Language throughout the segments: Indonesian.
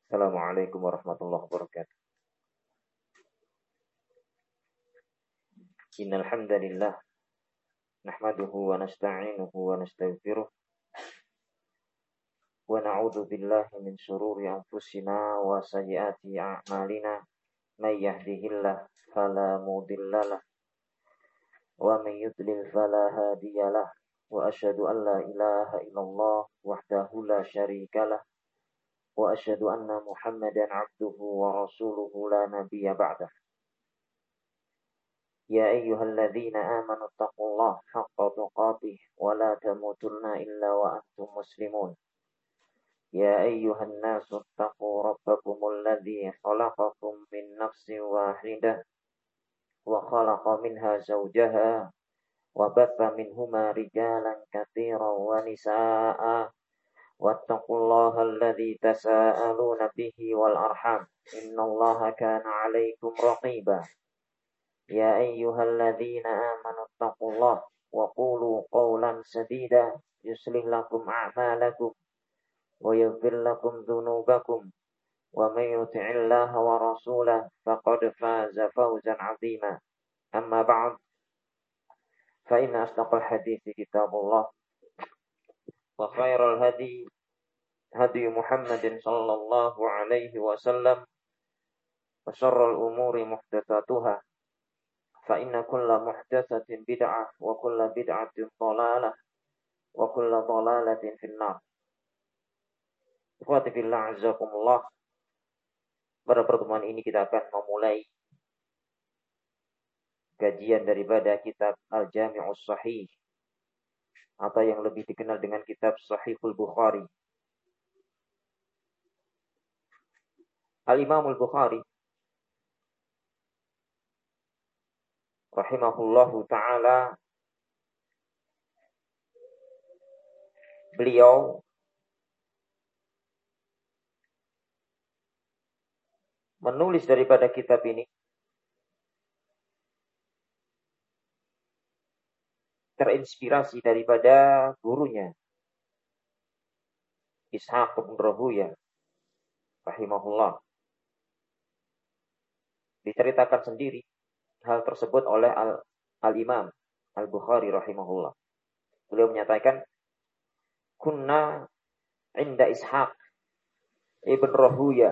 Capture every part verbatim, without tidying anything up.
Assalamualaikum warahmatullahi wabarakatuh. Innal hamdalillah nahmaduhu wa nasta'inuhu wa nastaghfiruh wa na'udzu billahi min shururi anfusina wa sayyiati a'malina may yahdihillahu fala mudhillalah wa may yudlil fala hadiyalah wa asyhadu an la ilaha illallah wahdahu la syarikalah wa asyhadu anna Muhammadan 'abduhu wa rasuluhu la nabiyya ba'dah. Ya ayyuhalladzina amanu taqullaha haqqa tuqatih wa la tamutunna illa wa antum muslimun. Ya ayyuhan nasu taqu rabbakumul ladzi khalaqakum min nafsin wahidah wa khalaqa minha zawjaha wa batha minhuma rijalan katsiran wa nisaa'a wattaqullaha alladzi tasaaluna bihi wal arham innallaha kana 'alaikum raqiba. Ya ayyuhalladzina amanu taqullaha wa qulu qawlan sadida yuslih lakum a'malakum wa yaghfir lakum dhunubakum wa may yuti'illaha wa rasulahu faqad faza fawzan 'azima. Amma ba'd, fa inna asdaqal hadithi kitabullah wa khairal hadi hadi Muhammadin sallallahu alaihi wasallam wa syarrul umuri muhdatsatuha fa inna kulla muhdatsatin bid'ah wa kulla bid'atin dhalalah wa kulla dhalalatin finnar. Ikhwati fillah azakumullah. Pada pertemuan ini kita akan memulai kajian daripada kitab Al-Jami'us Shahih atau yang lebih dikenal dengan kitab Sahihul Bukhari. Al-Imamul Bukhari rahimahullahu ta'ala, beliau menulis daripada kitab ini terinspirasi daripada gurunya Ishaq bin Rahuyah rahimahullah. Diceritakan sendiri hal tersebut oleh Al- Al-Imam Al-Bukhari rahimahullah. Beliau menyatakan, kunna inda Ishaq ibn Rahuyah.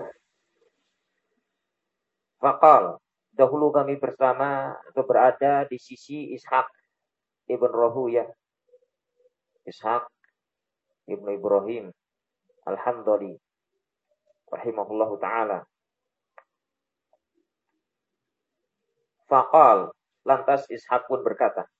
Faqal, dahulu kami bersama atau berada di sisi Ishaq ibn Rahuyah. Ishaq ibn Ibrahim Al-Hamdali rahimahullahu ta'ala. Faqal, lantas Ishaq pun berkata,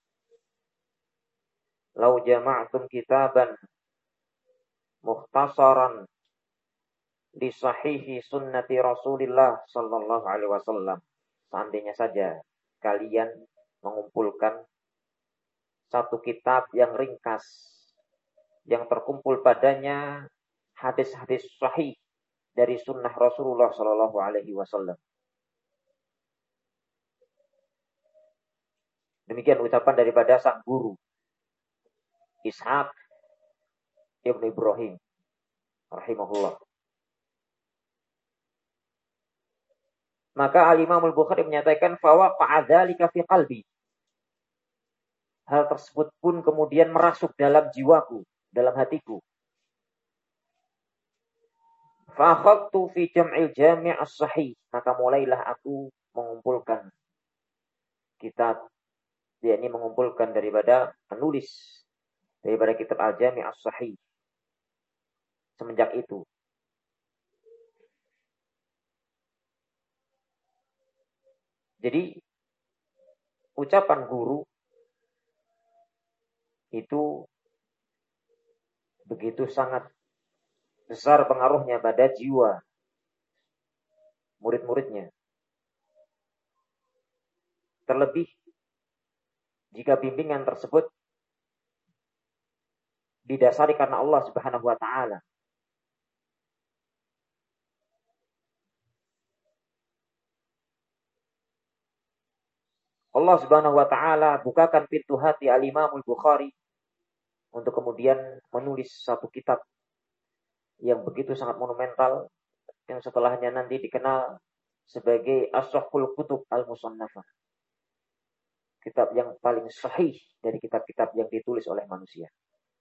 lau jama'tum kitaban mukhtasaran li sahihi sunnati Rasulillah sallallahu alaihi wasallam. Seandainya saja kalian mengumpulkan satu kitab yang ringkas, yang terkumpul padanya hadis-hadis sahih dari sunnah Rasulullah sallallahu alaihi wasallam. Demikian ucapan daripada sang guru Ishaq ibn Ibrahim rahimahullah. Maka Al-Imam Al-Bukhari menyatakan fawaqa'a dzalika fi qalbi. Hal tersebut pun kemudian merasuk dalam jiwaku, dalam hatiku. Fa akhadtu fi jam'il jami' as-sahih. Maka mulailah aku mengumpulkan kitab, yakni mengumpulkan daripada penulis daripada kitab Al-Jami' as-Sahih. Semenjak itu jadi ucapan guru itu begitu sangat besar pengaruhnya pada jiwa murid-muridnya. Terlebih jika bimbingan tersebut didasari karena Allah Subhanahu wa ta'ala. Allah Subhanahu wa ta'ala bukakan pintu hati Al-Imam Al-Bukhari untuk kemudian menulis satu kitab yang begitu sangat monumental yang setelahnya nanti dikenal sebagai As-Sahhul Kutub Al-Musannafah. Kitab yang paling sahih dari kitab-kitab yang ditulis oleh manusia.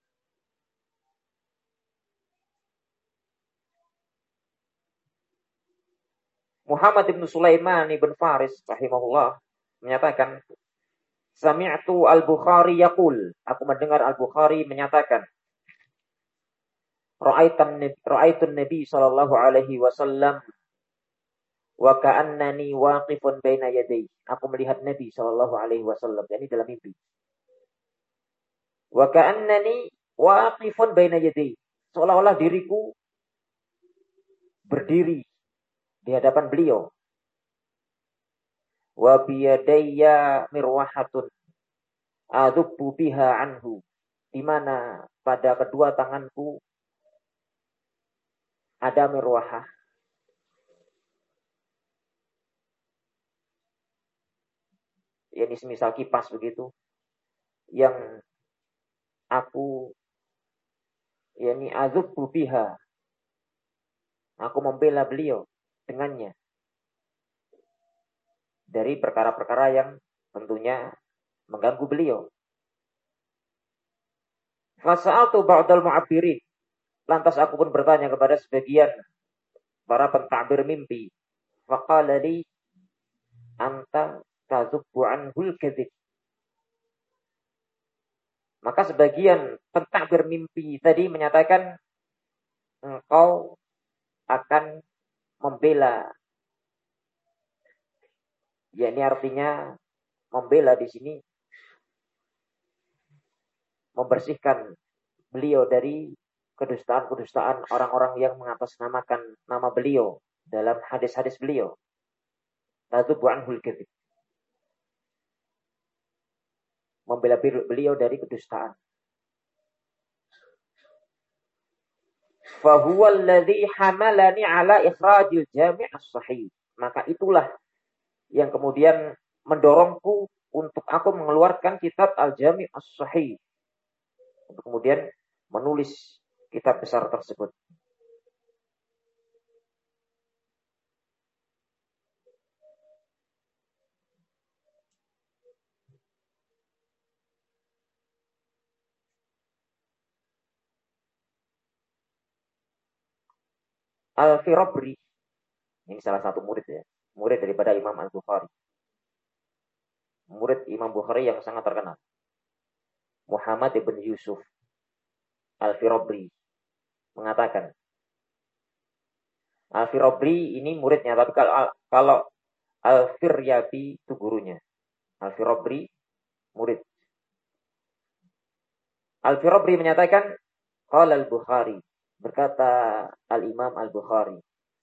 Muhammad ibn Sulaiman ibn Faris rahimahullah menyatakan, Sami'tu al-Bukhari yaqul, aku mendengar al-Bukhari menyatakan, Ra'aitan ra'aitun Nabi sallallahu alaihi wasallam wa ka'annani waqifun baina yadayhi. Aku melihat Nabi sallallahu alaihi wasallam, yakni dalam mimpi. Wa ka'annani waqifun baina yadayhi. Seolah-olah diriku berdiri di hadapan beliau. Wa biyadayya mirwahatun adubbu biha anhu, di mana pada kedua tanganku ada mirwahah, yakni semisal kipas begitu, yang aku yakni adubbu biha, aku membela beliau dengannya dari perkara-perkara yang tentunya mengganggu beliau. Fasa'altu ba'dal mu'abbirin, lantas aku pun bertanya kepada sebagian para pentakbir mimpi. Faqala li anta tazubbu anhul kadzib. Maka sebagian pentakbir mimpi tadi menyatakan, engkau akan membela, ya ini artinya membela di sini membersihkan beliau dari kedustaan-kedustaan orang-orang yang mengatasnamakan nama beliau dalam hadis-hadis beliau. Tadzubbu anhul kadzib, membela beliau dari kedustaan. Fa huwa alladhi hamalani ala ikhrajil jami' as-sahih. Maka itulah yang kemudian mendorongku untuk aku mengeluarkan kitab Al-Jami' As-Sahih, untuk kemudian menulis kitab besar tersebut. Al-Firabri, ini salah satu murid ya, murid daripada Imam Al-Bukhari. Murid Imam Bukhari yang sangat terkenal. Muhammad ibn Yusuf Al-Firabri mengatakan, Al-Firabri ini muridnya, tapi kalau, kalau Al-Firyabi itu gurunya. Al-Firabri murid. Al-Firabri menyatakan, qala Al-Bukhari, berkata Al-Imam Al-Bukhari,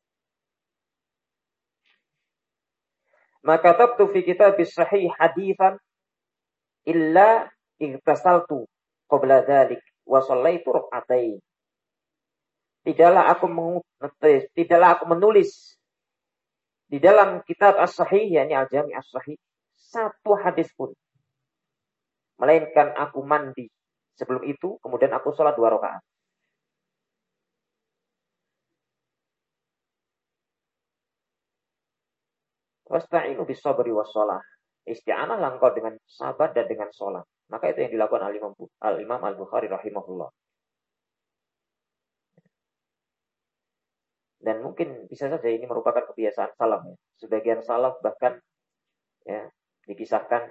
maka tabtu fi kitabis sahih hadithan illa igtasaltu qabla dzalik wa shallaitu rak'atain. Tidaklah aku mengutus, tidaklah aku menulis di dalam kitab As-Sahih, yakni Al-Jami' As-Sahih, satu hadis pun, melainkan aku mandi sebelum itu, kemudian aku sholat dua rakaat. Wasta'inu bis-sabri was-shalah. Isti'anahlah engkau dengan sabar dan dengan sholat. Maka itu yang dilakukan Al-Imam Al-Imam Al-Bukhari rahimahullah. Dan mungkin bisa saja ini merupakan kebiasaan salaf ya. Sebagian salaf bahkan ya dikisahkan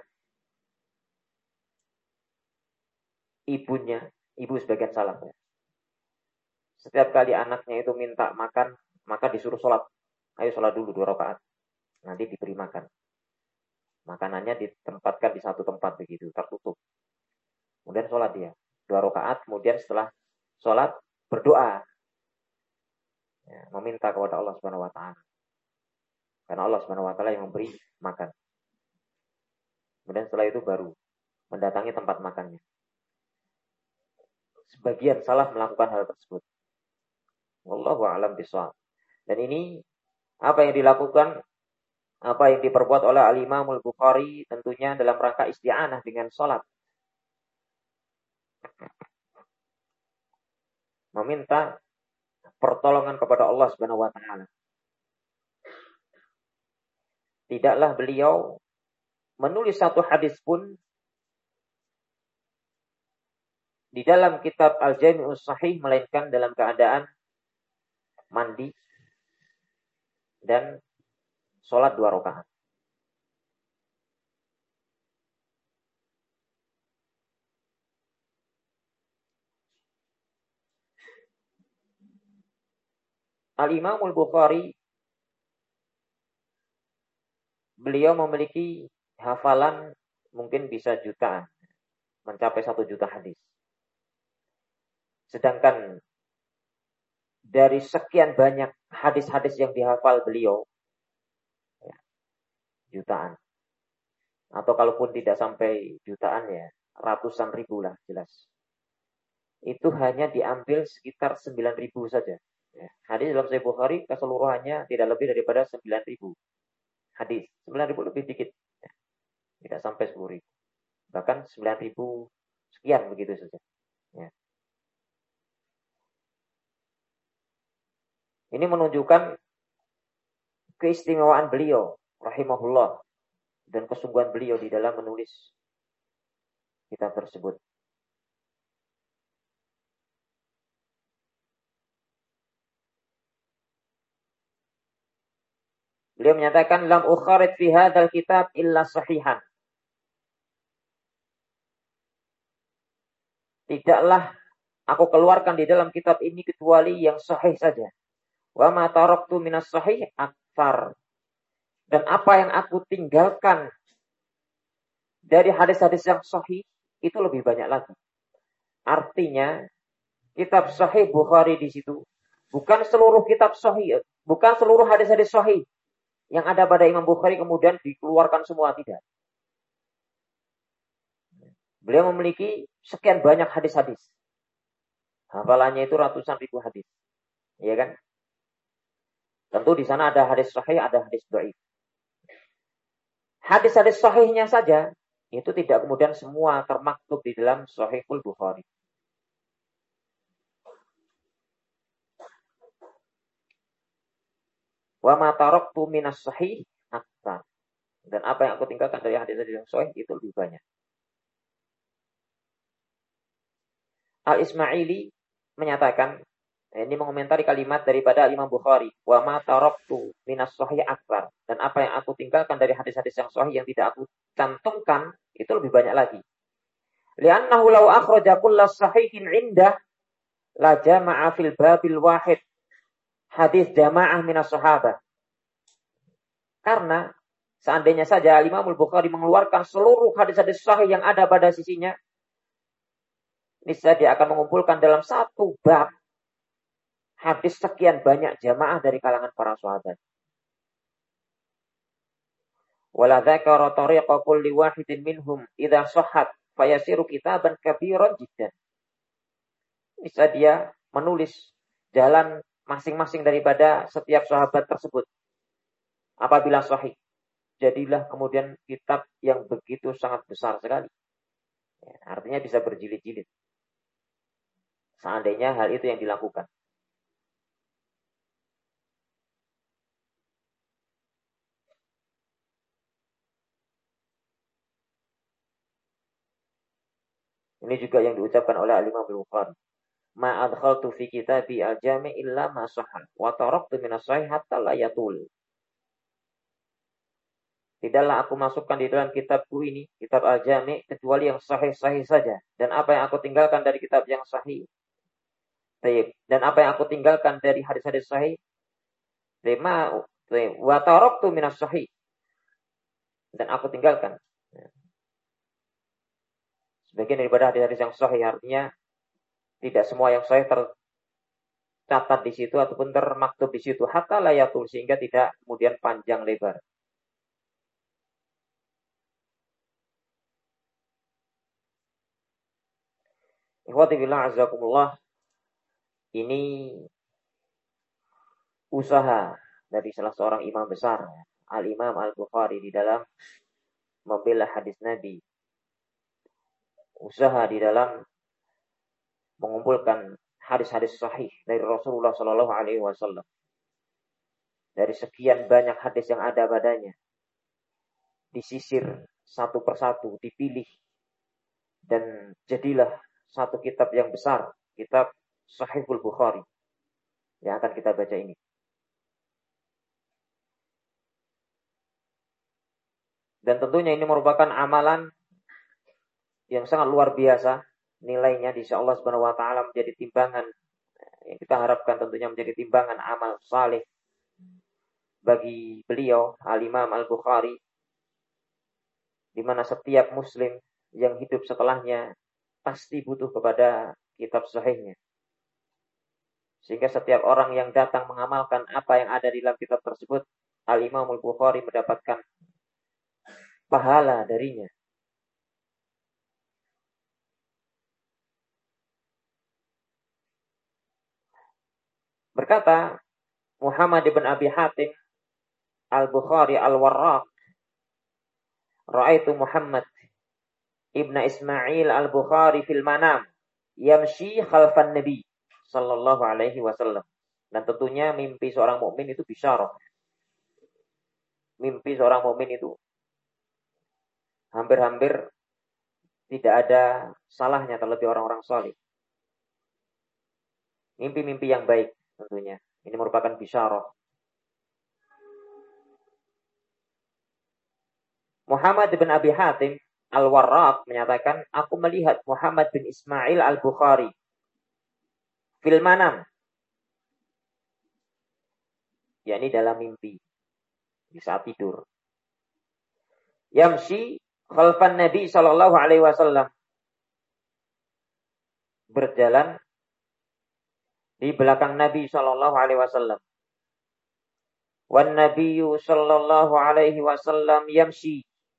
ibunya, ibu sebagian salaf ya, setiap kali anaknya itu minta makan, maka disuruh sholat. Ayo sholat dulu dua rakaat, nanti diberi makan. Makanannya ditempatkan di satu tempat begitu, tertutup. Kemudian sholat dia dua rakaat, kemudian setelah sholat berdoa, ya, meminta kepada Allah Subhanahu Wa Taala, karena Allah Subhanahu Wa Taala yang memberi makan. Kemudian setelah itu baru mendatangi tempat makannya. Sebagian salaf melakukan hal tersebut. Wallahu a'lam bishawab. Dan ini apa yang dilakukan, apa yang diperbuat oleh Al-Imam Al-Bukhari tentunya dalam rangka isti'anah dengan sholat. Meminta pertolongan kepada Allah Subhanahu Wa Taala tidaklah beliau menulis satu hadis pun di dalam kitab Al-Jami'us Sahih melainkan dalam keadaan mandi dan sholat dua rakaat. Al-Imam Al-Bukhari, beliau memiliki hafalan mungkin bisa jutaan, mencapai satu juta hadis. Sedangkan dari sekian banyak hadis-hadis yang dihafal beliau, ya, jutaan. Atau kalaupun tidak sampai jutaan ya, ratusan ribu lah jelas. Itu hanya diambil sekitar sembilan ribu saja. Ya, hadis dalam Sahih Bukhari keseluruhannya tidak lebih daripada sembilan ribu hadis. sembilan ribu lebih dikit. Ya, tidak sampai sepuluh ribu. Bahkan sembilan ribu sekian begitu saja. Ya. Ini menunjukkan keistimewaan beliau, rahimahullah, dan kesungguhan beliau di dalam menulis kitab tersebut. Beliau menyatakan, lam ukharid fi hadzal kitab illa sahihan. Tidaklah aku keluarkan di dalam kitab ini kecuali yang sahih saja. Wa ma taraktu minas sahih aktsar. Dan apa yang aku tinggalkan dari hadis-hadis yang sahih itu lebih banyak lagi. Artinya kitab sahih Bukhari di situ bukan seluruh kitab sahih, bukan seluruh hadis-hadis sahih yang ada pada Imam Bukhari kemudian dikeluarkan semua, tidak. Beliau memiliki sekian banyak hadis-hadis. Hafalannya itu ratusan ribu hadis. Iya kan? Tentu di sana ada hadis sahih, ada hadis dhaif. Hadis-hadis sahihnya saja itu tidak kemudian semua termaktub di dalam Sahihul Bukhari. Wa ma taraktu minas sahih aktsar. Dan apa yang aku tinggalkan dari hadis-hadis yang sahih itu lebih banyak. Al-Ismaili menyatakan, ini mengomentari kalimat daripada Imam Bukhari, wa ma taraktu minas sahih aktsar, dan apa yang aku tinggalkan dari hadis-hadis yang sahih yang tidak aku cantumkan itu lebih banyak lagi. Li'annahu law akhraja kullas sahihin indah la jama'a fil babil wahid hadis jamaah minas sahabah. Karena seandainya saja Imam Bukhari mengeluarkan seluruh hadis-hadis sahih yang ada pada sisinya, niscaya dia akan mengumpulkan dalam satu bab hadis sekian banyak jamaah dari kalangan para sahabat. Wala dzakara tariqa kulli wahidin minhum idza sahhat fayasiru kitaban kabiran jiddan. Niscaya dia menulis jalan masing-masing daripada setiap sahabat tersebut. Apabila sahih, jadilah kemudian kitab yang begitu sangat besar sekali. Ya, artinya bisa berjilid-jilid. Seandainya hal itu yang dilakukan. Ini juga yang diucapkan oleh Al-Imam Al-Bukhari. Ma adkhaltu fi kitabi al-jami' illa ma sahha wa taraktu minas sahih hatta la yatul. Tidaklah aku masukkan di dalam kitabku ini, kitab al-jami' kecuali yang sahih-sahih saja. Dan apa yang aku tinggalkan dari kitab yang sahih. Dan apa yang aku tinggalkan dari hadis-hadis sahih. Wa taraktu minas sahih. Dan aku tinggalkan. Sebagian daripada hadis-hadis yang sahih, artinya tidak semua yang sahih tercatat di situ ataupun termaktub di situ hatta layatul, sehingga tidak kemudian panjang lebar. Ikhwati billah azakumullah, ini usaha dari salah seorang imam besar, Al-Imam Al-Bukhari, di dalam membela hadis Nabi. Usaha di dalam mengumpulkan hadis-hadis sahih dari Rasulullah Shallallahu Alaihi Wasallam. Dari sekian banyak hadis yang ada padanya, disisir satu persatu, dipilih, dan jadilah satu kitab yang besar, kitab Sahihul Bukhari yang akan kita baca ini. Dan tentunya ini merupakan amalan yang sangat luar biasa nilainya, insya Allah Subhanahu wa taala menjadi timbangan yang kita harapkan, tentunya menjadi timbangan amal saleh bagi beliau Al-Imam Al-Bukhari, di mana setiap muslim yang hidup setelahnya pasti butuh kepada kitab sahihnya. Sehingga setiap orang yang datang mengamalkan apa yang ada di dalam kitab tersebut, Al-Imam Al-Bukhari mendapatkan pahala darinya. Berkata Muhammad ibn Abi Hatim Al-Bukhari Al-Warraq, Ra'aitu Muhammad ibn Ismail Al-Bukhari fil manam yamshi khalfan Nabi sallallahu alaihi wasallam. Dan tentunya mimpi seorang mukmin itu bisyarah. Mimpi seorang mukmin itu hampir-hampir tidak ada salahnya terlebih orang-orang saleh. Mimpi-mimpi yang baik tentunya. Ini merupakan bisyarah. Muhammad bin Abi Hatim Al-Warraq menyatakan, aku melihat Muhammad bin Ismail Al-Bukhari fil manam, yakni dalam mimpi, di saat tidur. Yamshi khalfan Nabi sallallahu alaihi wasallam, berjalan di belakang Nabi sallallahu alaihi wasallam. Wan Nabiyyu sallallahu alaihi wasallam yamshi,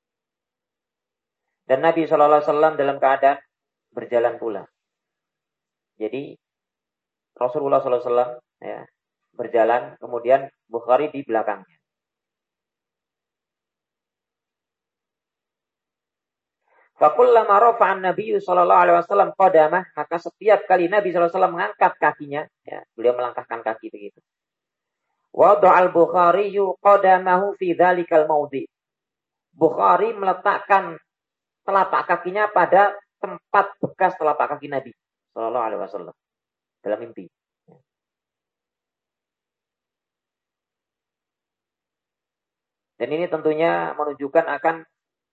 dan Nabi sallallahu alaihi wasallam dalam keadaan berjalan pula. Jadi Rasulullah sallallahu alaihi wasallam ya, berjalan, kemudian Bukhari di belakangnya. Fakullama rafa'an Nabi sallallahu alaihi wasallam qadamah, maka setiap kali Nabi sallallahu alaihi wasallam mengangkat kakinya, ya, beliau melangkahkan kaki begitu. Wada'al Bukhari qadamahu fi dzalikal maudhi. Bukhari meletakkan telapak kakinya pada tempat bekas telapak kaki Nabi sallallahu alaihi wasallam dalam mimpi. Dan ini tentunya menunjukkan akan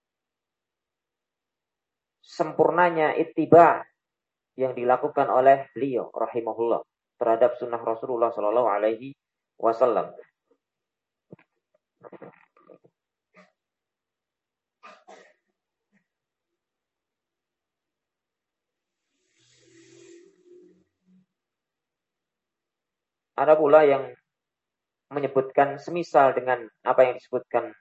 sempurnanya ittiba yang dilakukan oleh beliau rahimahullah terhadap sunnah Rasulullah sallallahu alaihi wasallam. Ada pula yang menyebutkan semisal dengan apa yang disebutkan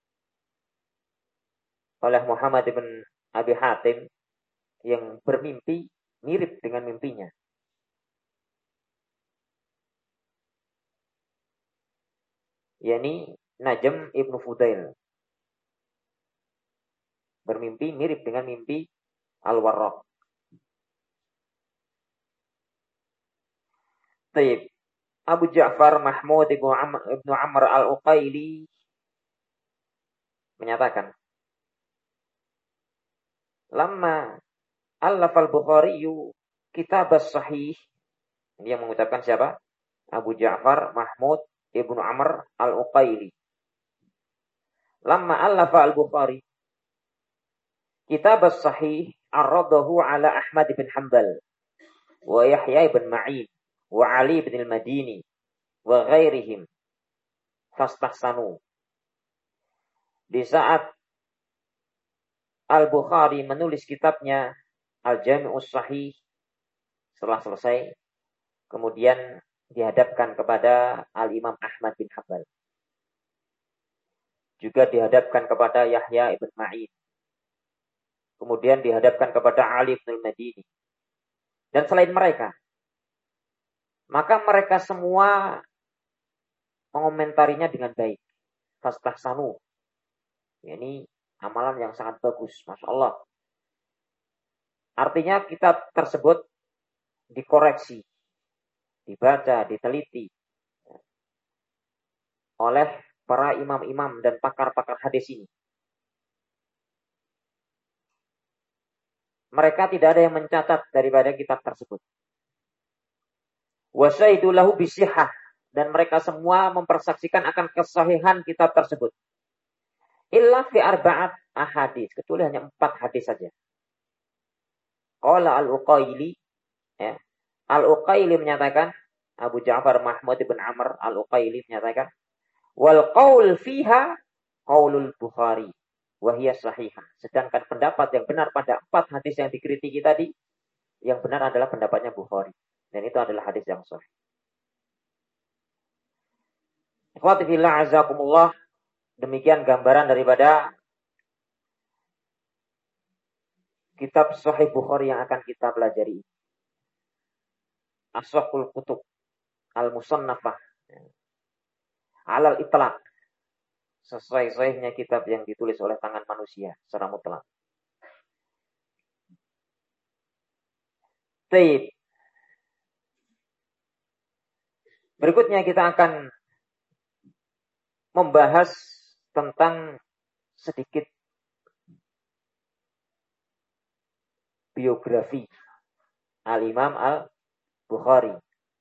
oleh Muhammad bin Abi Hatim yang bermimpi mirip dengan mimpinya. yakni Najm ibnu Fudail. Bermimpi mirip dengan mimpi Al-Warraq. Taib. Abu Ja'far Mahmud ibnu Amr, ibnu Amr al-Uqaili menyatakan, Lama allaf al-Bukhari kitab as-sahih. Ini yang mengucapkan siapa? Abu Ja'far Mahmud ibnu Amr al-Uqaili. Lama allaf al-Bukhari kitab as-sahih arradahu ala Ahmad bin Hanbal wa Yahya bin Ma'in wa Ali bin al-Madini wa ghairihim fastahsanu. Di saat Al-Bukhari menulis kitabnya Al-Jami'us Sahih, setelah selesai, kemudian dihadapkan kepada Al-Imam Ahmad bin Hanbal. Juga dihadapkan kepada Yahya ibn Ma'in. Kemudian dihadapkan kepada Ali bin al-Madini. Dan selain mereka, maka mereka semua mengomentarinya dengan baik. Fastahsanu. Ini amalan yang sangat bagus, Masya Allah. Artinya kitab tersebut dikoreksi, dibaca, diteliti oleh para imam-imam dan pakar-pakar hadis ini. mereka tidak ada yang mencatat daripada kitab tersebut. Wa syahidu lahu bisihhah, dan mereka semua mempersaksikan akan kesahihan kitab tersebut. Illa fi arba'at ahadits, kecuali hanya empat hadis saja. Qala al-Uqaili, ya. Al-Uqaili menyatakan, Abu Ja'far Mahmud bin Amr Al-Uqaili menyatakan, wal qaul fiha qaulul Bukhari wa hiya sahihah. Sedangkan pendapat yang benar pada empat hadis yang dikritiki tadi, yang benar adalah pendapatnya Bukhari, dan itu adalah hadis yang sahih. Ikhwati fillah azakumullah, demikian gambaran daripada kitab Sahih Bukhari yang akan kita pelajari. Ashahul Kutub Al-Musannafah Alal Itlaq, sesuai-sesuainya kitab yang ditulis oleh tangan manusia secara mutlak. Baik. Berikutnya kita akan membahas tentang sedikit biografi Al-Imam Al-Bukhari.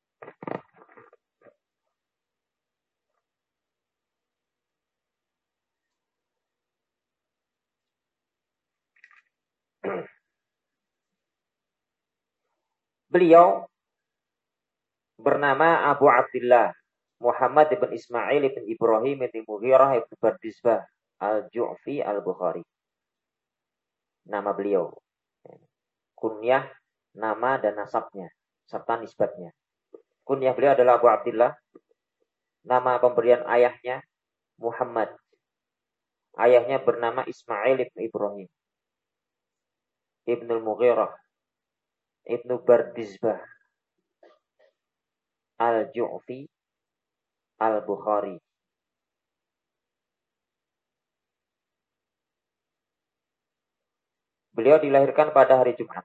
Beliau bernama Abu Abdullah Muhammad ibn Ismail ibn Ibrahim ibn Mughirah ibn Bardizbah Al-Ju'fi Al-Bukhari. Nama beliau. Kunyah, nama dan nasabnya, serta nisbatnya. Kunyah beliau adalah Abu Abdullah. Nama pemberian ayahnya Muhammad. Ayahnya bernama Ismail ibn Ibrahim ibn Mughirah ibn Bardizbah Al-Ju'fi Al-Bukhari. Beliau dilahirkan pada hari Jumat,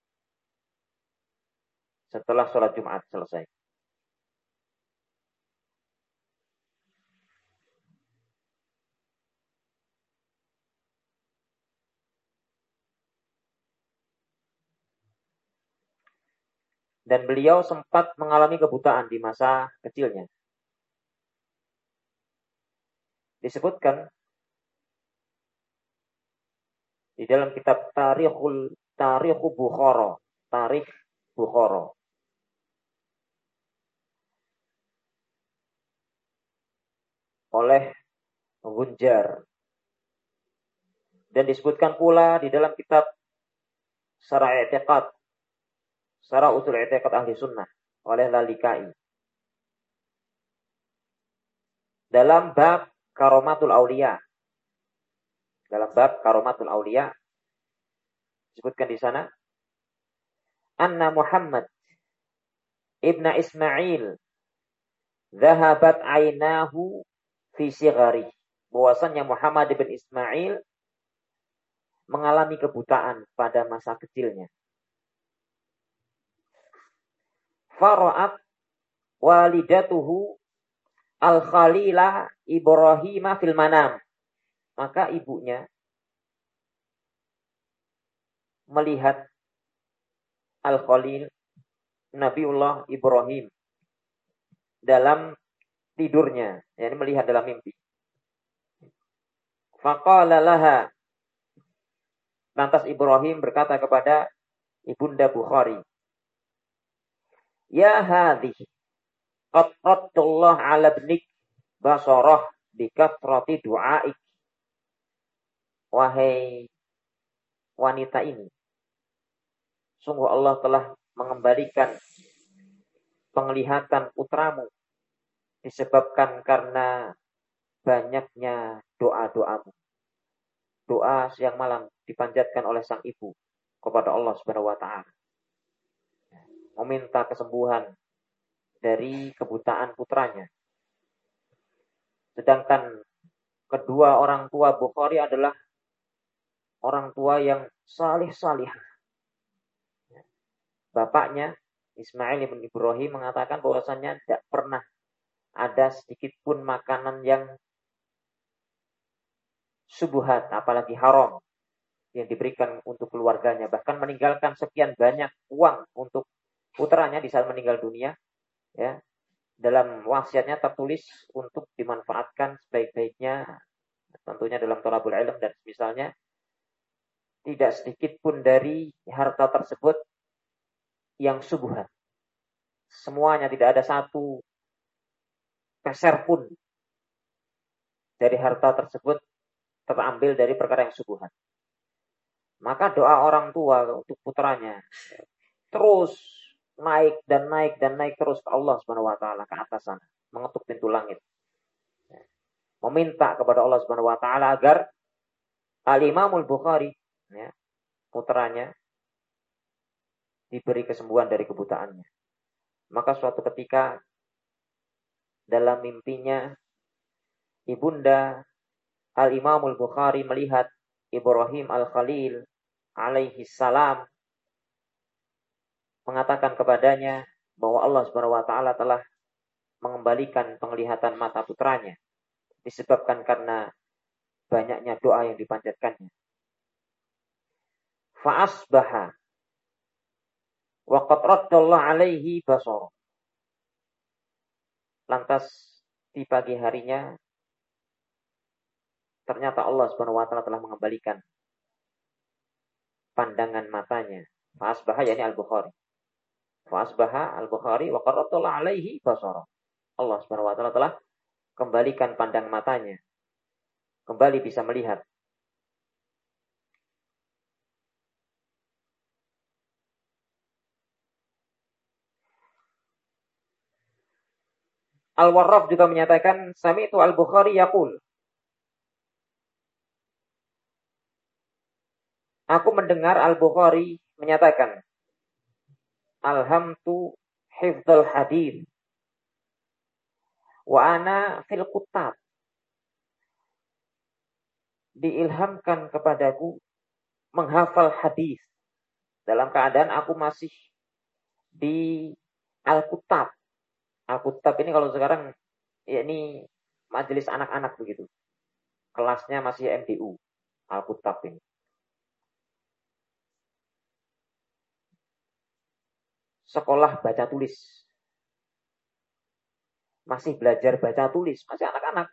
setelah sholat Jumat selesai. Dan beliau sempat mengalami kebutaan di masa kecilnya. Disebutkan di dalam kitab Tarikhul Tarikh Bukhara, Tarikh Bukhara. Oleh Gunjar. Dan disebutkan pula di dalam kitab Syarah I'tiqad, Syarah Usul I'tiqad Ahli Sunnah oleh Lalikai. Dalam bab Karomatul Aulia. Dalam bab Karomatul Aulia disebutkan di sana, Anna Muhammad ibna Ismail zahabat ainahu fi sighari. Bahwasannya Muhammad ibn Ismail mengalami kebutaan pada masa kecilnya. Fara'at walidatuhu al-khalila Ibrahim fil manam. Maka ibunya melihat Al-Khalil Nabiullah Ibrahim dalam tidurnya, yakni melihat dalam mimpi. Faqala laha, lantas Ibrahim berkata kepada ibunda Bukhari, ya hadhihi qad qaddallah ala ibnik basarah bi kathrati du'aik. Wahai wanita ini, sungguh Allah telah mengembalikan penglihatan putramu disebabkan karena banyaknya doa-doamu. Doa siang malam dipanjatkan oleh sang ibu kepada Allah Subhanahu wa taala, meminta kesembuhan dari kebutaan putranya. Sedangkan kedua orang tua Bukhari adalah orang tua yang salih-salih. Bapaknya Ismail ibn Ibrahim mengatakan bahwasannya tidak pernah ada sedikit pun makanan yang subuhat, apalagi haram. yang diberikan untuk keluarganya, bahkan meninggalkan sekian banyak uang untuk putranya di saat meninggal dunia, ya. Dalam wasiatnya tertulis untuk dimanfaatkan sebaik-baiknya, tentunya dalam thalabul ilm dan misalnya, tidak sedikit pun dari harta tersebut yang subuhan. Semuanya, tidak ada satu peser pun dari harta tersebut terambil dari perkara yang subuhan. Maka doa orang tua untuk putranya terus naik dan naik dan naik terus ke Allah Subhanahu wa taala, ke atas sana, mengetuk pintu langit. Meminta kepada Allah Subhanahu wa taala agar Al-Imamul Bukhari, ya, putranya diberi kesembuhan dari kebutaannya. Maka suatu ketika dalam mimpinya ibunda Al-Imamul Bukhari melihat Ibrahim Al-Khalil alaihi salam mengatakan kepadanya bahwa Allah Subhanahu wa taala telah mengembalikan penglihatan mata putranya disebabkan karena banyaknya doa yang dipanjatkannya. Fa asbaha wa qad raddallahu alaihi basara. Lantas di pagi harinya ternyata Allah Subhanahu wa taala telah mengembalikan pandangan matanya. Fa asbaha yani Al-Bukhari. Fa asbaha Al-Bukhari wa qad raddallahu alaihi basara. Allah Subhanahu wa taala telah kembalikan pandang matanya. Kembali bisa melihat. Al-Warraq juga menyatakan sami'tu Al-Bukhari yaqul. Aku mendengar Al-Bukhari menyatakan alhamtu hifdzal hadis wa ana fil kutab. Diilhamkan kepadaku menghafal hadis dalam keadaan aku masih di Al-Kutab. Al-Kutab ini kalau sekarang ya ini majelis anak-anak begitu. Kelasnya masih M D U. Al-Kutab ini. Sekolah baca tulis. Masih belajar baca tulis, masih anak-anak.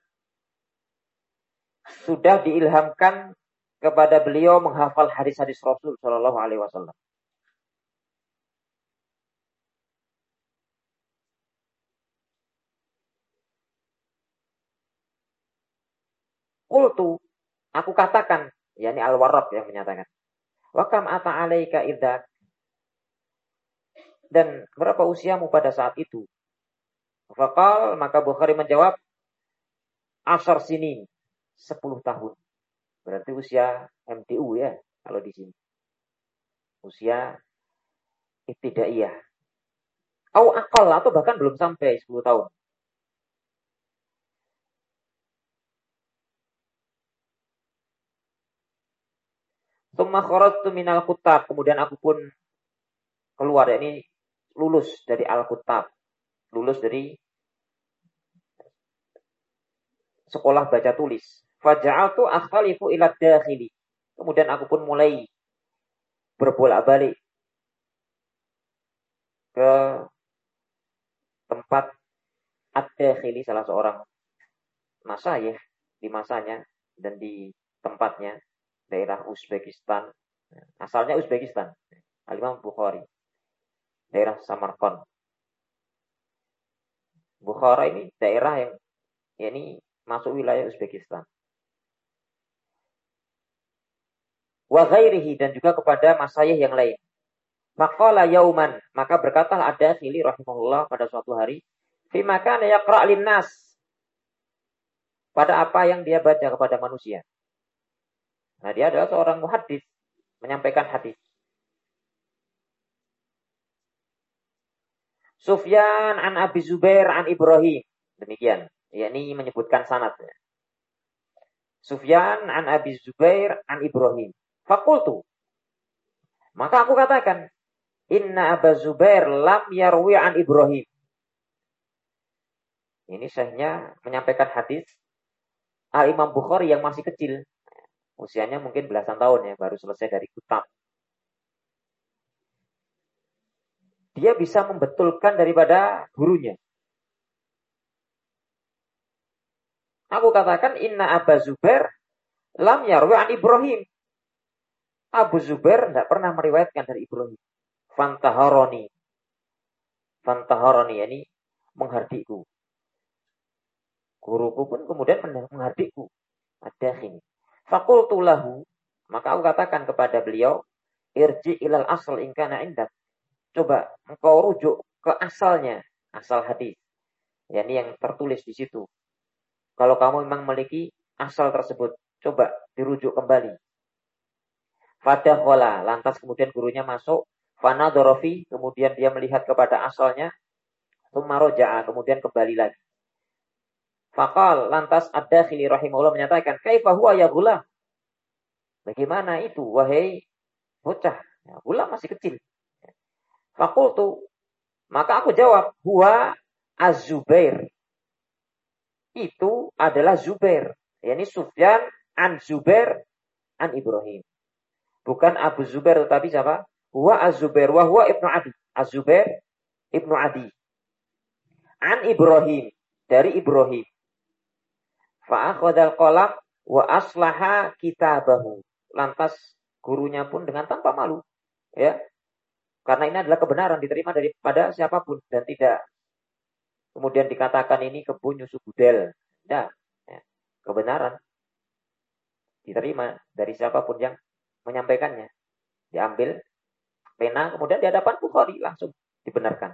Sudah diilhamkan kepada beliau menghafal hadis-hadis Rasul sallallahu alaihi wasallam. Qultu, aku katakan, yakni Al-Warraq yang menyatakan, wa kam ata alaika idza, dan berapa usiamu pada saat itu? Faqal, maka Bukhari menjawab, ashar sinin, sepuluh tahun. Berarti usia M D U ya, kalau di sini. Usia ibtidaiyah. Au aqal, atau bahkan belum sampai sepuluh tahun. Tsumma kharajtu minal kutab, kemudian aku pun keluar, yakni lulus dari Al-Kutab, lulus dari sekolah baca tulis. Faja'altu akhtalifu ila dakhili, kemudian aku pun mulai berbolak-balik ke tempat ad-dakhili, salah seorang masyayikh di masanya dan di tempatnya, daerah Uzbekistan. Asalnya Uzbekistan, Al-Imam Bukhari, daerah Samarkand. Bukhara ini daerah yang ya ini masuk wilayah Uzbekistan. Wa ghairihi, dan juga kepada masyayikh yang lain. Faqala yauman, maka berkatalah ad-Dakhili rahimahullah pada suatu hari, fi makana yaqra' lin-nas, pada apa yang dia baca kepada manusia. Nah, dia adalah seorang muhaddits, menyampaikan hadis. Sufyan an Abi Zubair an Ibrahim. Demikian. Yakni menyebutkan sanadnya. Sufyan an Abi Zubair an Ibrahim. Fakultu. Maka aku katakan, inna Abu Zubair lam yarwi an Ibrahim. Ini syekhnya menyampaikan hadis Al-Imam Bukhari yang masih kecil. Usianya mungkin belasan tahun ya, baru selesai dari kitab. Dia bisa membetulkan daripada gurunya. Aku katakan inna Aba Zubair lam yarwi an Ibrahim. Abu Zubair tidak pernah meriwayatkan dari Ibrahim. Fantaharoni. Fantaharoni, yani menghardikku. Guruku pun kemudian menghardikku. Ada ini. Fakultu lahu. Maka aku katakan kepada beliau, irji ilal asal ingkana indak. Coba engkau rujuk ke asalnya, asal hadis. Yani yang tertulis di situ. Kalau kamu memang memiliki asal tersebut, coba dirujuk kembali. Fadakhala, lantas kemudian gurunya masuk. Fanadharafi, kemudian dia melihat kepada asalnya. Tsumma raja'a, kemudian kembali lagi. Faqal, lantas Ad-Dakhili rahimahullah menyatakan, kaifa huwa ya gulam? Bagaimana itu, wahai bocah? Ya, gulam masih kecil. Fakultu, maka aku jawab, huwa Az-Zubair. Itu adalah Zubair. Yani Sufyan an Zubair an Ibrahim. Bukan Abu Zubair, tetapi siapa? Huwa Az-Zubair, wa huwa Ibnu Adi. Az-Zubair Ibnu Adi. An Ibrahim, dari Ibrahim. Fa'akhadhal qalam wa aslaha kitabahu. Lantas gurunya pun dengan tanpa malu, ya. Karena ini adalah kebenaran diterima daripada siapapun dan tidak kemudian dikatakan ini kebun nyusu gudel. Tidak. Ya. Kebenaran diterima dari siapapun yang menyampaikannya. Diambil pena kemudian di hadapan Bukhari langsung dibenarkan.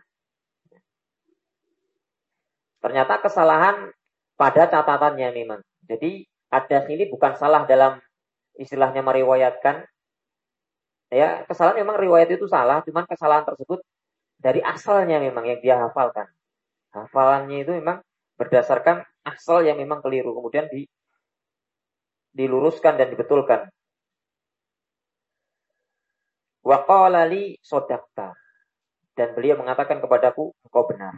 Ternyata kesalahan pada catatannya memang. Jadi ada sini bukan salah dalam istilahnya meriwayatkan. Ya, kesalahan memang riwayat itu salah, cuman kesalahan tersebut dari asalnya memang yang dia hafalkan. Hafalannya itu memang berdasarkan asal yang memang keliru, kemudian di, diluruskan dan dibetulkan. Wa qala li sodaqta, dan beliau mengatakan kepadaku, engkau benar.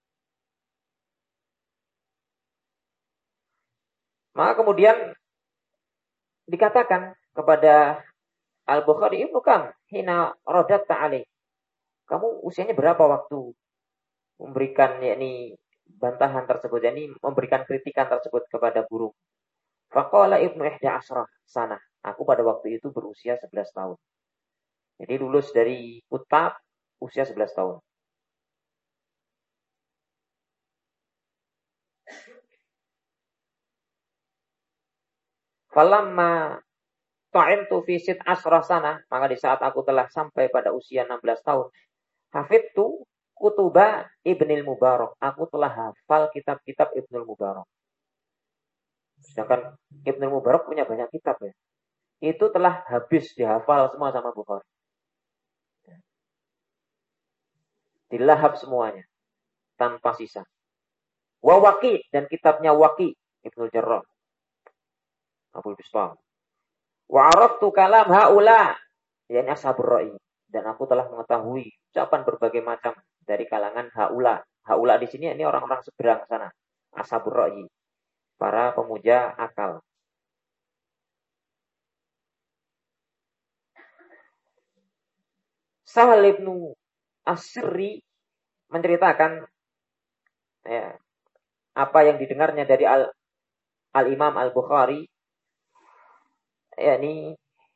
Maka kemudian dikatakan kepada Al-Bukhari, Ibnu kam hina radatta alaih. Kamu usianya berapa waktu memberikan yakni bantahan tersebut, yakni memberikan kritikan tersebut kepada guru? Faqala Ibnu ihda asrah sana. Aku pada waktu itu berusia sebelas tahun. Jadi lulus dari Kutab usia sebelas tahun. Falamma ta'imtu fi sit asrah sana, maka di saat aku telah sampai pada usia enam belas tahun, hafidtu kutuba Ibnul Mubarak. Aku telah hafal kitab-kitab Ibnul Mubarak. Sedangkan Ibnul Mubarak punya banyak kitab ya. Itu telah habis dihafal semua sama Bukhari. Dilahap semuanya tanpa sisa. Wa Waqi, dan kitabnya Waqi Ibnu Jarrah, Abu Bistam. Wa araftu kalam haula, yakni ashabur ra'i, dan aku telah mengetahui ucapan berbagai macam dari kalangan haula. Haula di sini ini orang-orang seberang sana, ashabur ra'i, para pemuja akal. Sahal ibnu As-Sirri menceritakan ya, apa yang didengarnya dari Al Al-Imam Al-Bukhari, yakni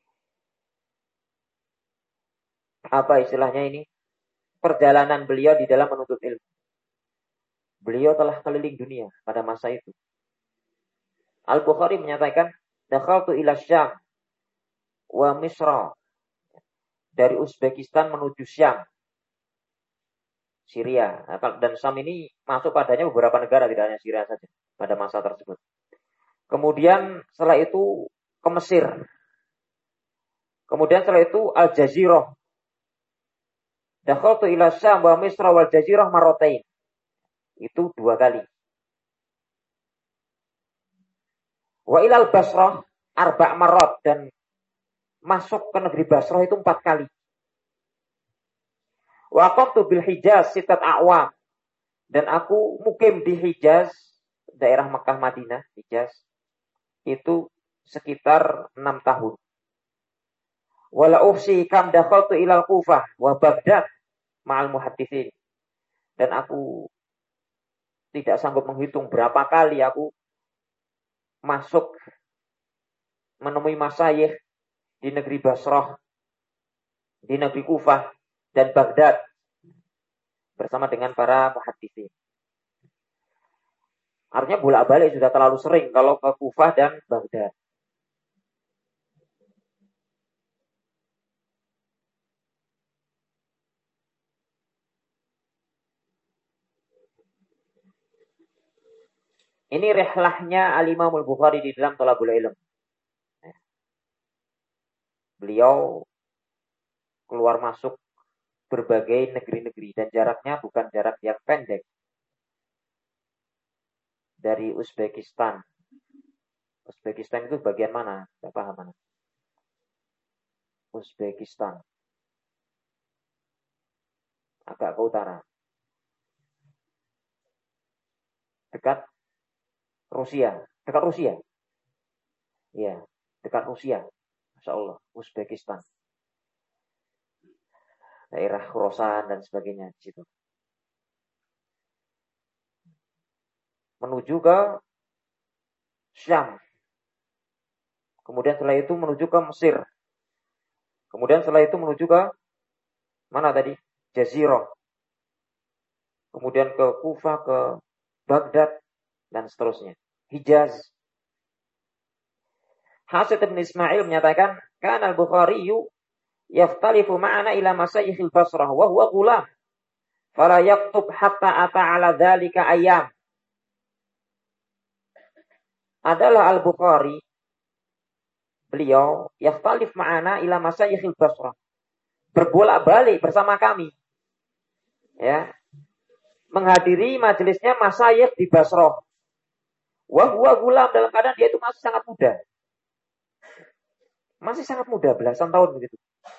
apa istilahnya ini, perjalanan beliau di dalam menuntut ilmu. Beliau telah keliling dunia pada masa itu. Al-Bukhari menyatakan, dakhaltu ila Syam wa Misra, dari Uzbekistan menuju Syam, Syria. Dan Syam ini masuk padanya beberapa negara, tidak hanya Syria saja pada masa tersebut. Kemudian setelah itu ke Mesir. Kemudian setelah itu Al-Jazirah. Dakhaltu ila Syam wa Misra wal Jazirah marratain. Itu dua kali. Wa ilal Basrah arba' marrat, dan masuk ke negeri Basrah itu empat kali. Wa aqamtu bil Hijaz sitat a'wam, dan aku mukim di Hijaz, daerah Mekah Madinah, Hijaz itu sekitar enam tahun. Wala ufsi kam dakhaltu ilal Kufah wa Baghdad ma'al muhadditsin. Dan aku tidak sanggup menghitung berapa kali aku masuk menemui masyayikh di negeri Basrah, di negeri Kufah dan Baghdad bersama dengan para muhadditsin. Artinya bolak-balik sudah terlalu sering kalau ke Kufah dan Baghdad. Ini rihlahnya Al-Imam Al-Bukhari di dalam Thalabul Ilm. Beliau keluar masuk berbagai negeri-negeri dan jaraknya bukan jarak yang pendek. Dari Uzbekistan. Uzbekistan itu bagian mana? Tidak paham mana? Uzbekistan. Agak ke utara. Dekat Rusia. Dekat Rusia. Ya, dekat Rusia. Masya Allah, Uzbekistan. Daerah Khorasan dan sebagainya di situ. Menuju ke Syam. Kemudian setelah itu menuju ke Mesir. Kemudian setelah itu menuju ke mana tadi? Jazirah. Kemudian ke Kufah, ke Baghdad dan seterusnya. Hijaz. Hasid bin Ismail menyatakan, "Kana al-Bukhari yaftalifu ma'ana ila masayikhil Basrah wa huwa ghulam. Fala yaktub hatta ata ala dzalika ayyam." Adalah Al-Bukhari, beliau yaftalif ma'ana ila masayikhil Basrah. Berbolak-balik bersama kami. Ya. Menghadiri majelisnya masyayikh di Basrah. Wa huwa gulam, dalam keadaan dia itu masih sangat muda. Masih sangat muda, belasan tahun begitu.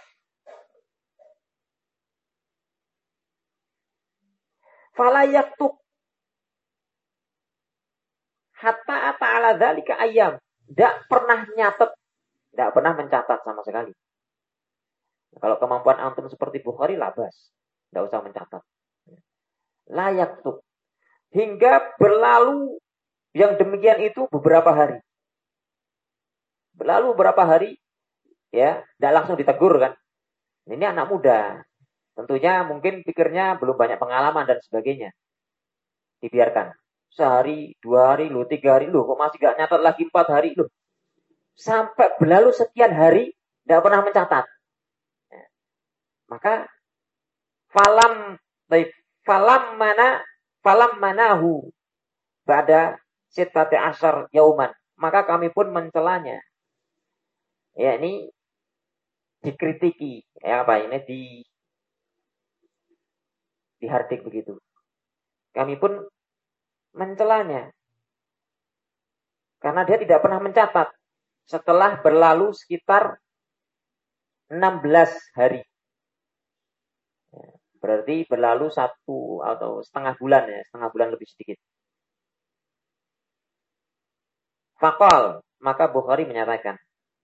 Fala yaktub hatta ata ala dzalika ayyam. Tidak pernah nyatet, tidak pernah mencatat sama sekali. Kalau kemampuan antum seperti Bukhari, labas. Tidak usah mencatat. La yaktub. Hingga berlalu yang demikian itu beberapa hari. Berlalu beberapa hari, ya, tidak langsung ditegur kan. Ini anak muda. Tentunya mungkin pikirnya belum banyak pengalaman dan sebagainya. Dibiarkan. Sehari, dua hari, loh, tiga hari, loh, kok masih gak nyatat lagi empat hari, loh. Sampai berlalu sekian hari, tidak pernah mencatat. Ya. Maka, falam, baik, falam mana, falam manahu, pada sitati asyar yauman. Maka kami pun mencelanya. Ya, ini dikritiki. Ya, apa ini? Di dihardik begitu. Kami pun mencelanya. Karena dia tidak pernah mencatat. Setelah berlalu sekitar enam belas hari. Berarti berlalu satu atau setengah bulan ya. Setengah bulan lebih sedikit. Faqal, maka Bukhari menyatakan,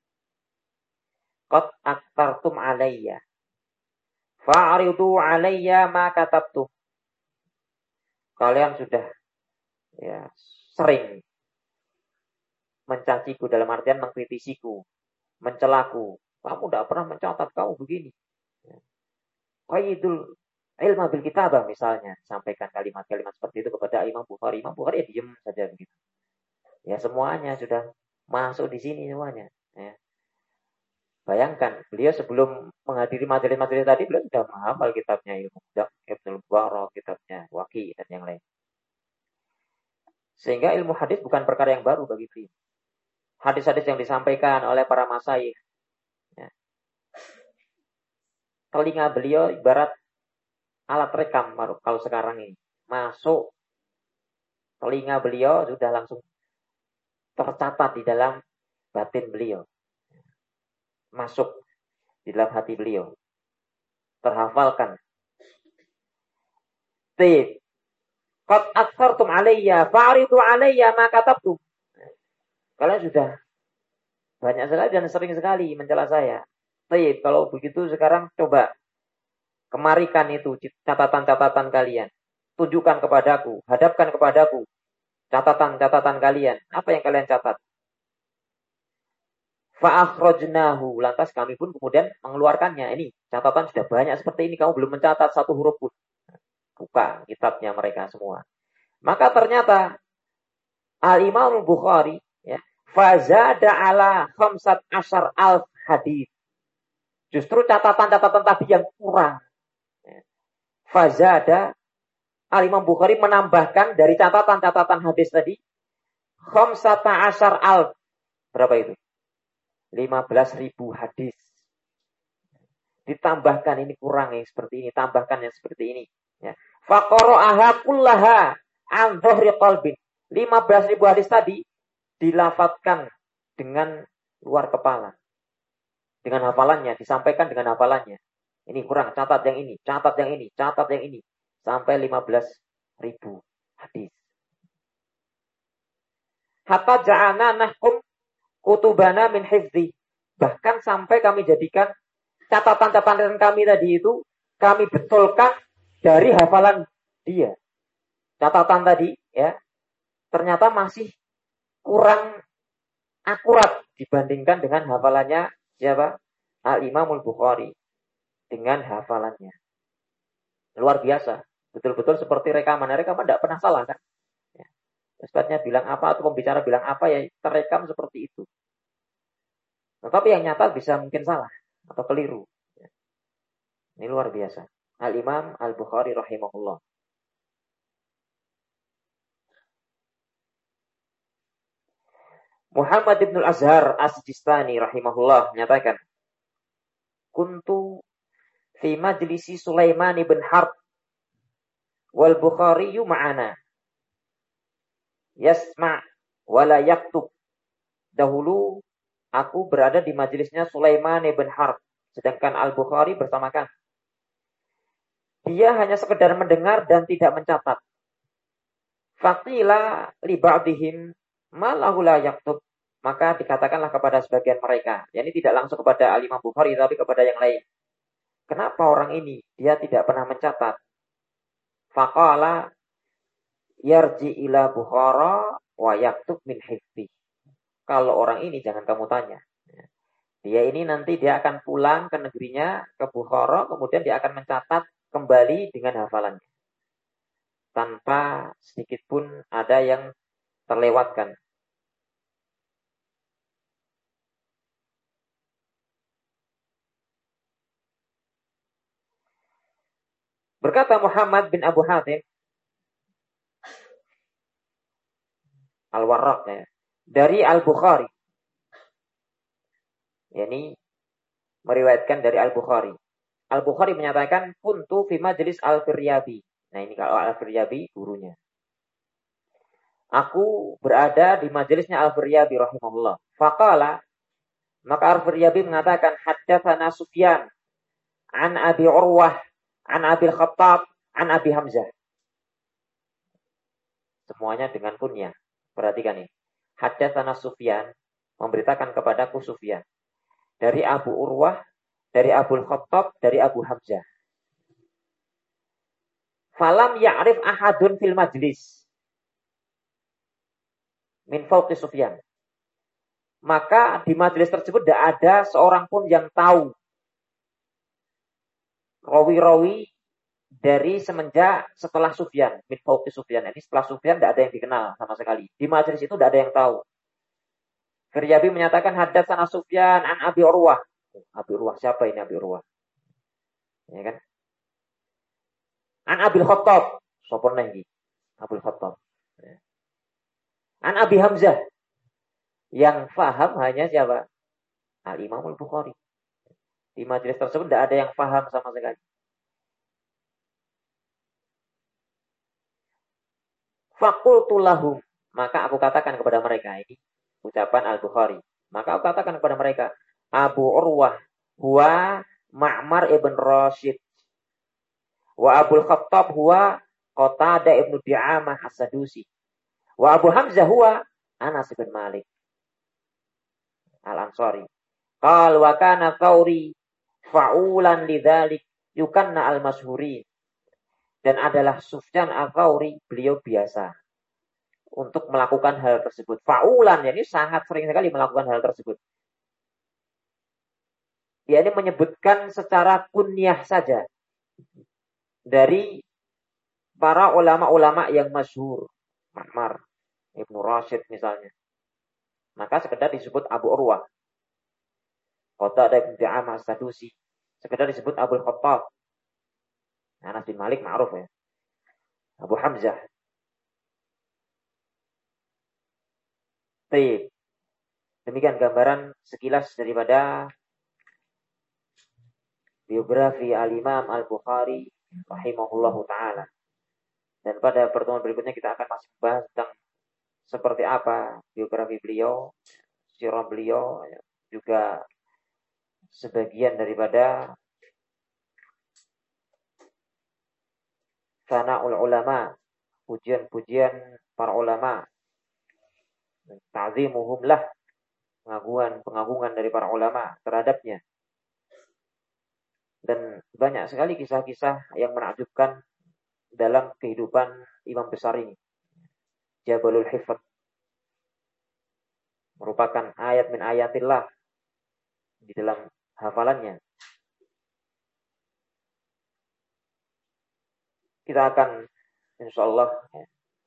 qad aktartum alayya, fa'aridu alayya ma katabtu. Kalian sudah ya sering mencaciku, dalam artian mengkritisiku, mencelaku. Kamu tidak pernah mencatat, kamu begini. Qaidul ilma bil kitabah misalnya, sampaikan kalimat-kalimat seperti itu kepada Imam Bukhari. Imam Bukhari ya diam saja begitu. Ya semuanya sudah masuk di sini semuanya. Ya. Bayangkan, beliau sebelum menghadiri majelis-majelis tadi, beliau sudah menghafal kitabnya Ilmu Ibnul Mubarak, kitabnya Waqi, dan yang lain. Sehingga ilmu hadis bukan perkara yang baru bagi beliau. Hadis-hadis yang disampaikan oleh para masyayikh. Ya. Telinga beliau ibarat alat rekam kalau sekarang ini. Masuk telinga beliau sudah langsung tercatat di dalam batin beliau. Masuk di dalam hati beliau. Terhafalkan. Tib. Qad aktartum alayya fa'ridu alayya ma katabtum. Kalian sudah Banyak sekali dan sering sekali mencela saya. Baik, kalau begitu sekarang coba kemarikan itu catatan-catatan kalian. Tunjukkan kepadaku, hadapkan kepadaku catatan-catatan kalian. Apa yang kalian catat? Fa'akhrajnahu. Lantas kami pun kemudian mengeluarkannya. Ini catatan sudah banyak seperti ini. Kamu belum mencatat satu huruf pun. Buka kitabnya mereka semua. Maka ternyata Al-Imam Bukhari ya, fazada ala khamsat asyar al hadis. Justru catatan-catatan tadi yang kurang. Ya. Fazada Al-Imam Bukhari menambahkan dari catatan-catatan hadis tadi khamsat asyar al. Berapa itu? lima belas ribu hadis. Ditambahkan ini kurang yang seperti ini, tambahkan yang seperti ini. Ya. Faqara'aha kullaha an dhahri qalbin. lima belas ribu hadis tadi dilafatkan dengan luar kepala. Dengan hafalannya, disampaikan dengan hafalannya. Ini kurang, catat yang ini, catat yang ini, catat yang ini. Sampai lima belas ribu hadis. Hatta ja'ana nahkum kutubana min hifzi. Bahkan sampai kami jadikan catatan-catatan kami tadi itu, kami betulkan dari hafalan dia. Catatan tadi, ya, ternyata masih kurang akurat dibandingkan dengan hafalannya siapa? Al-Imamul Bukhari. Dengan hafalannya. Luar biasa. Betul-betul seperti rekaman. Rekaman tidak pernah salah kan? Ya. Ustadznya bilang apa atau pembicara bilang apa ya terekam seperti itu. Tetapi yang nyata bisa mungkin salah atau keliru. Ya. Ini luar biasa. Al-Imam Al-Bukhari rahimahullah. Muhammad ibn al-Azhar as-Sijistani rahimahullah menyatakan, kuntu fi majlisi Sulaiman ibn Harb wal Bukhari ma'ana yasma' wala yaktub. Dahulu aku berada di majelisnya Sulaiman ibn Harb, sedangkan Al-Bukhari bersama kami. Dia hanya sekedar mendengar dan tidak mencatat. Faqila li ba'dihim malahu la yaktub. Maka dikatakanlah kepada sebagian mereka, yakni tidak langsung kepada Al-Imam Bukhari tapi kepada yang lain. Kenapa orang ini dia tidak pernah mencatat? Faqala yarji ila Bukhara wa yaktub min hifzi. Kalau orang ini jangan kamu tanya. Dia ini nanti dia akan pulang ke negerinya, ke Bukhara, kemudian dia akan mencatat kembali dengan hafalannya. Tanpa sedikit pun ada yang terlewatkan. Berkata Muhammad bin Abu Hatim Al-Warraq ya, dari Al-Bukhari. Yani meriwayatkan dari Al-Bukhari. Al-Bukhari menyatakan kuntu fi majlis Al-Firyabi. Nah, ini kalau Al-Firyabi gurunya. Aku berada di majelisnya Al-Firyabi rahimahullah. Faqala, maka Al-Firyabi mengatakan haddatsana Sufyan an Abi Urwah an Abil Khattab an Abi Hamzah. Semuanya dengan kunyah. Perhatikan ini. Haddatsana Sufyan, memberitakan kepadaku Sufyan. Dari Abu Urwah, dari Abul Khattab, dari Abu Hamzah. Falam ya'rif ahadun fil majlis min fawqi Sufyan. Maka di majelis tersebut tidak ada seorang pun yang tahu rawi-rawi dari semenjak setelah Sufyan, min fawqi Sufyan. Ini setelah Sufyan tidak ada yang dikenal sama sekali. Di majelis itu tidak ada yang tahu. Firyabi menyatakan haddatsana Sufyan an Abi Urwah. Abi Urwah siapa ini Abi Urwah? Ya kan? An Abil Khattab, sopor lagi. Abil Khattab. Ya. An Abi Hamzah. Yang faham hanya siapa? Al-Imam Al-Bukhari. Di majelis tersebut tidak ada yang faham sama sekali. Faqultu lahum, maka aku katakan kepada mereka, ini ucapan Al-Bukhari. Maka aku katakan kepada mereka, Abu Urwah huwa Ma'mar ibn Rashid. Wa Abul Khattab huwa Qatadah ibn Di'amah As-Sadusi. Wa Abu Hamzah huwa Anas bin Malik. Al-Ansari. Qal wa kana Tsauri fa'ulan lidzalik yukanna al-masyhuri. Dan adalah Sufyan Ats-Tsauri, beliau biasa untuk melakukan hal tersebut. Fa'ulan, jadi sangat sering sekali melakukan hal tersebut. Dia ini menyebutkan secara kunyah saja dari para ulama-ulama yang masyhur. Ma'mar, Ibnu Rashid misalnya. Maka sekedar disebut Abu Urwah. Qatadah bin Di'amah As-Sadusi. Sekedar disebut Abu Khattab. Anas bin Malik ma'ruf ya. Abu Hamzah. Baik. Demikian gambaran sekilas daripada biografi Al-Imam Al-Bukhari rahimahullahu ta'ala. Dan pada pertemuan berikutnya kita akan masih bahas tentang seperti apa biografi beliau, sirah beliau, juga sebagian daripada sana'ul ulama, pujian-pujian para ulama, ta'zimuhum lah, pengagungan pengagungan dari para ulama terhadapnya. Dan banyak sekali kisah-kisah yang menakjubkan dalam kehidupan imam besar ini. Jabalul Hifd merupakan ayat min ayatillah di dalam hafalannya. Kita akan insyaallah ya,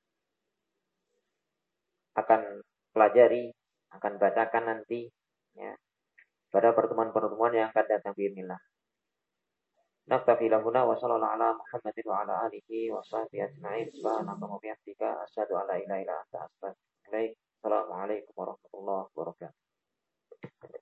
akan pelajari, akan bacakan nanti ya, pada pertemuan-pertemuan yang akan datang bismillah. Naktafi lahuna wa sallallahu ala Muhammadin wa ala alihi wa sahbihi ajma'in. Subhanaka wa bihamdika asyhadu an la ilaha illa anta astaghfiruka wa atubu ilaik. Assalamualaikum warahmatullahi wabarakatuh.